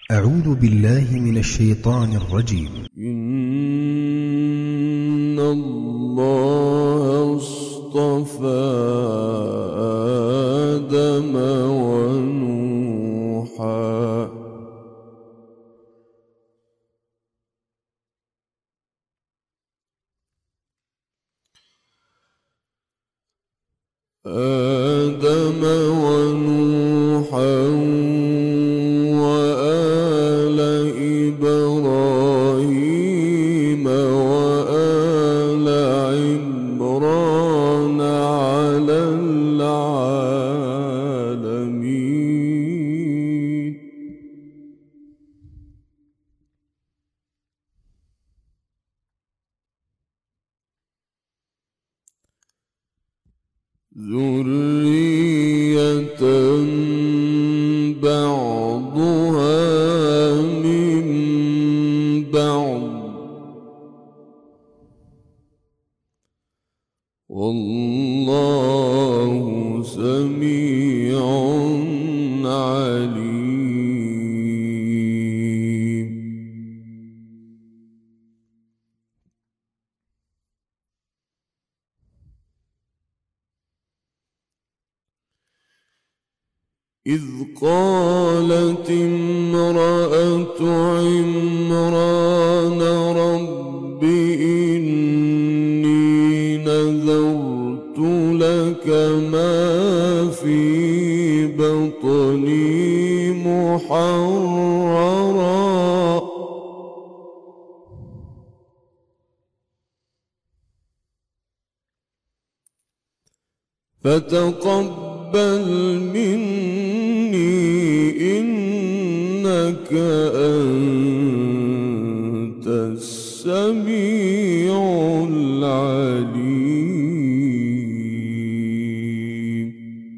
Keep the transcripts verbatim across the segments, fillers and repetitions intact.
أعوذ بالله من الشيطان الرجيم. إن الله اصطفى آدم ونوحا آدم ونوحا وآل إبراهيم وآل عمران على العالمين. ذرية بعضها من بعض والله سميع عليم. إذ قالت امرأة عمران رب إني نذرت لك ما في بطني محررا فتقبل مني إنك أنت السميع العليم.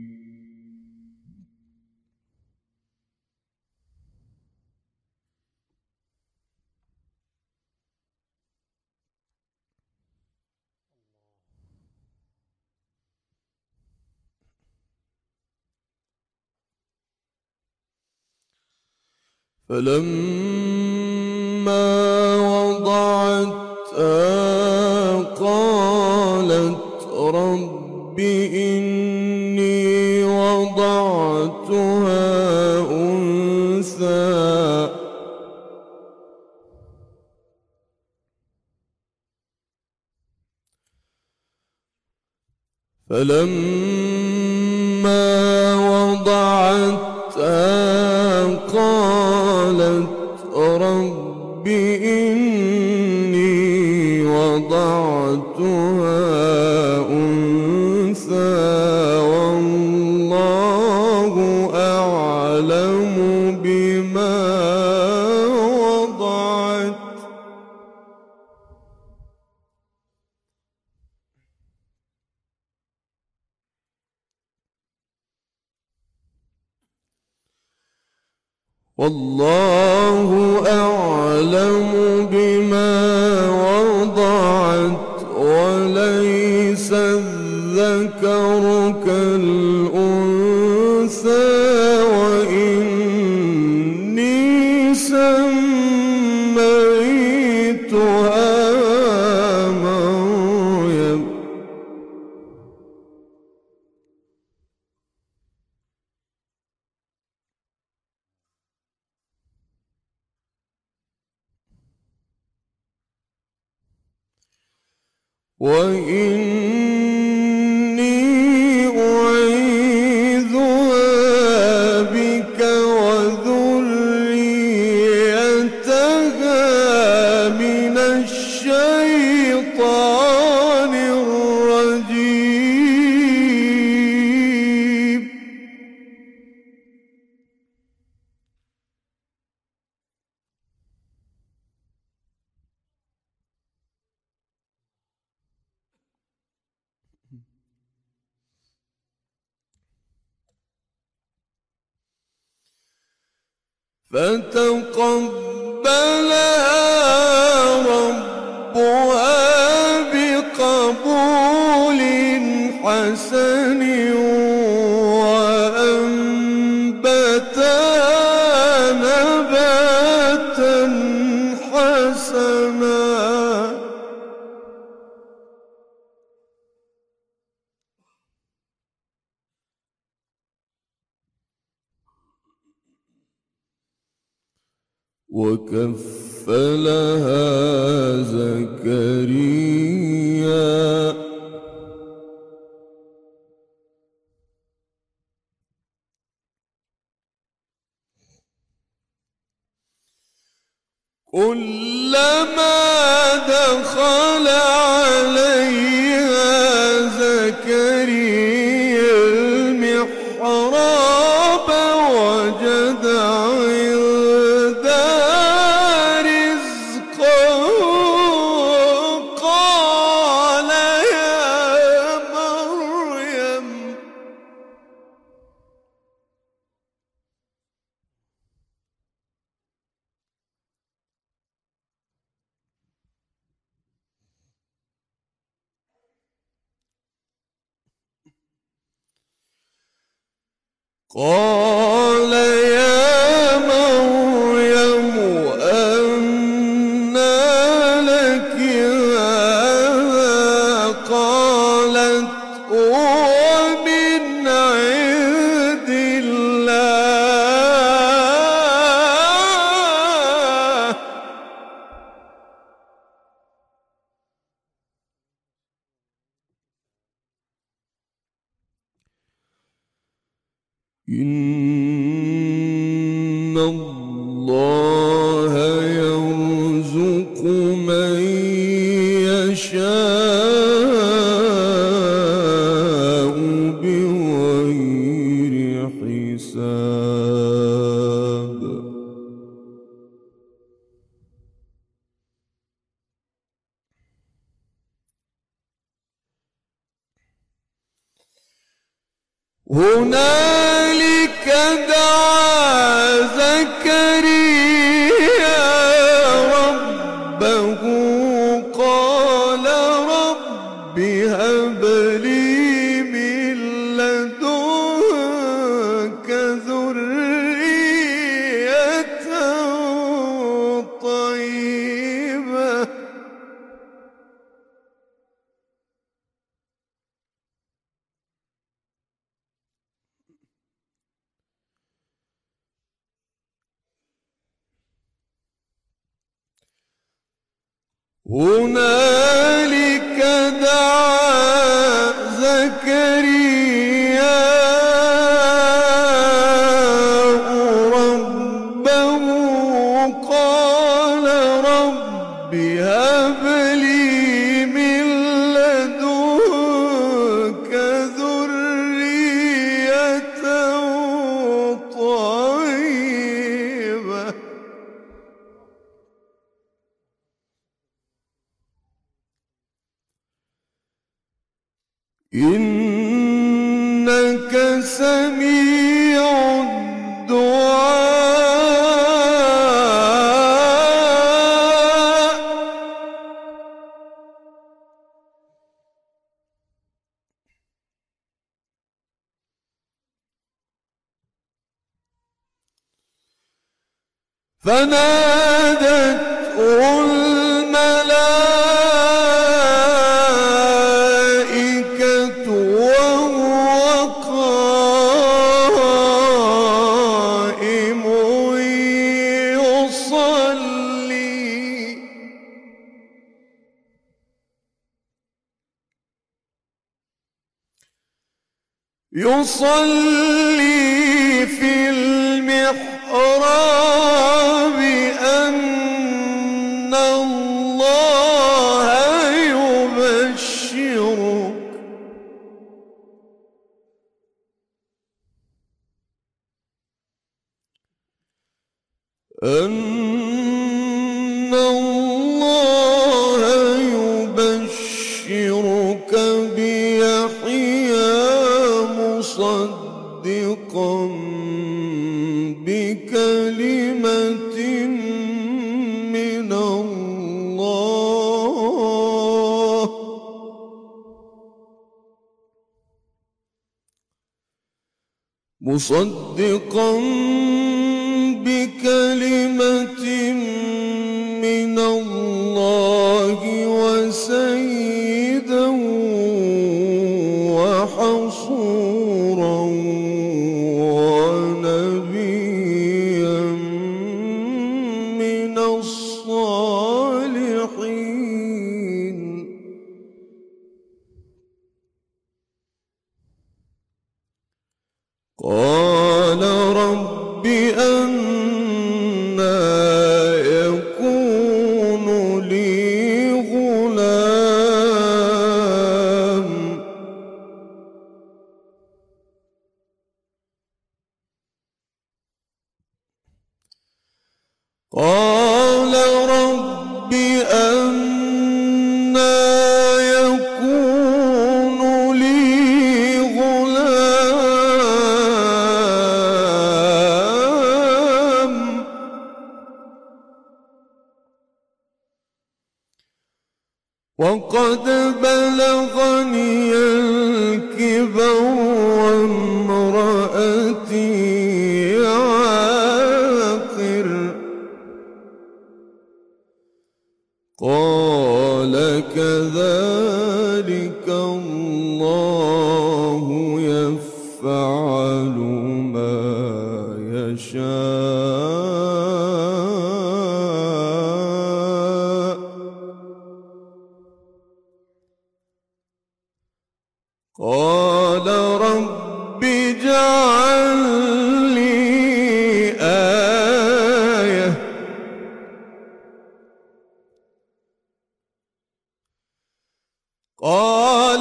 فلما وضعتها قالت رب إني وضعتها أنثى فلما وضعتها قالت رب إني وضعتها أنثى والله أعلم بما وضعت والله أعلم بما وضعت وليس الذكر كالأنثى وإني سميتها مريم وإني أعيذها بك وذريتها من الشيطان الرجيم. فتقبلها ربها بقبول حسن وأنبتها نباتا وكفلها زكريا كلما دخل عليها زكريا المحراب وجد عندها رزقا قال يا مريم قال يا مريم أنى لك هذا قالت هو من عند الله إن الله يرزق من يشاء بغير حساب هنالك دعا زكريا ربه قال رب هب لي من لدنك ذرية طيبة هنالك دعا زكريا ربه قال رب هب لي من لدنك ذرية طيبة إنك سميع الدعاء فنادته الملائكة وهو قائم يصلي يصلي في المحراب أن الله يبشرك أن الله يبشرك بيحيى مصدقا بكلمة من الله مصدقا بكلمة من الله وسيدا وحصورا ونبيا من قال رب أنى يكون لي غلام وقد بلغني الكبر وامرأتي عاقر قال كذلك الله يفعل ما يشاء قال رب اجعل لي آية قال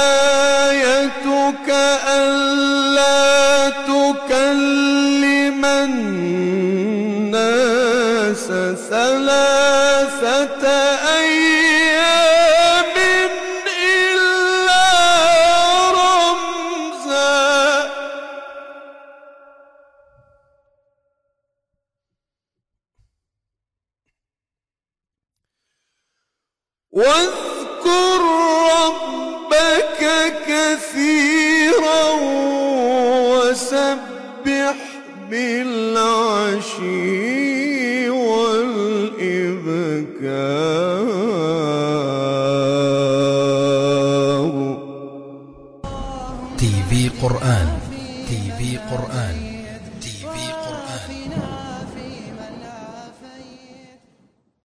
آيتك ألا تكلم الناس ثلاثة أيام إلا رمزا واذكر ربك كثيرا وسبح بالعشي والإبكار. تي في قرآن تي في قرآن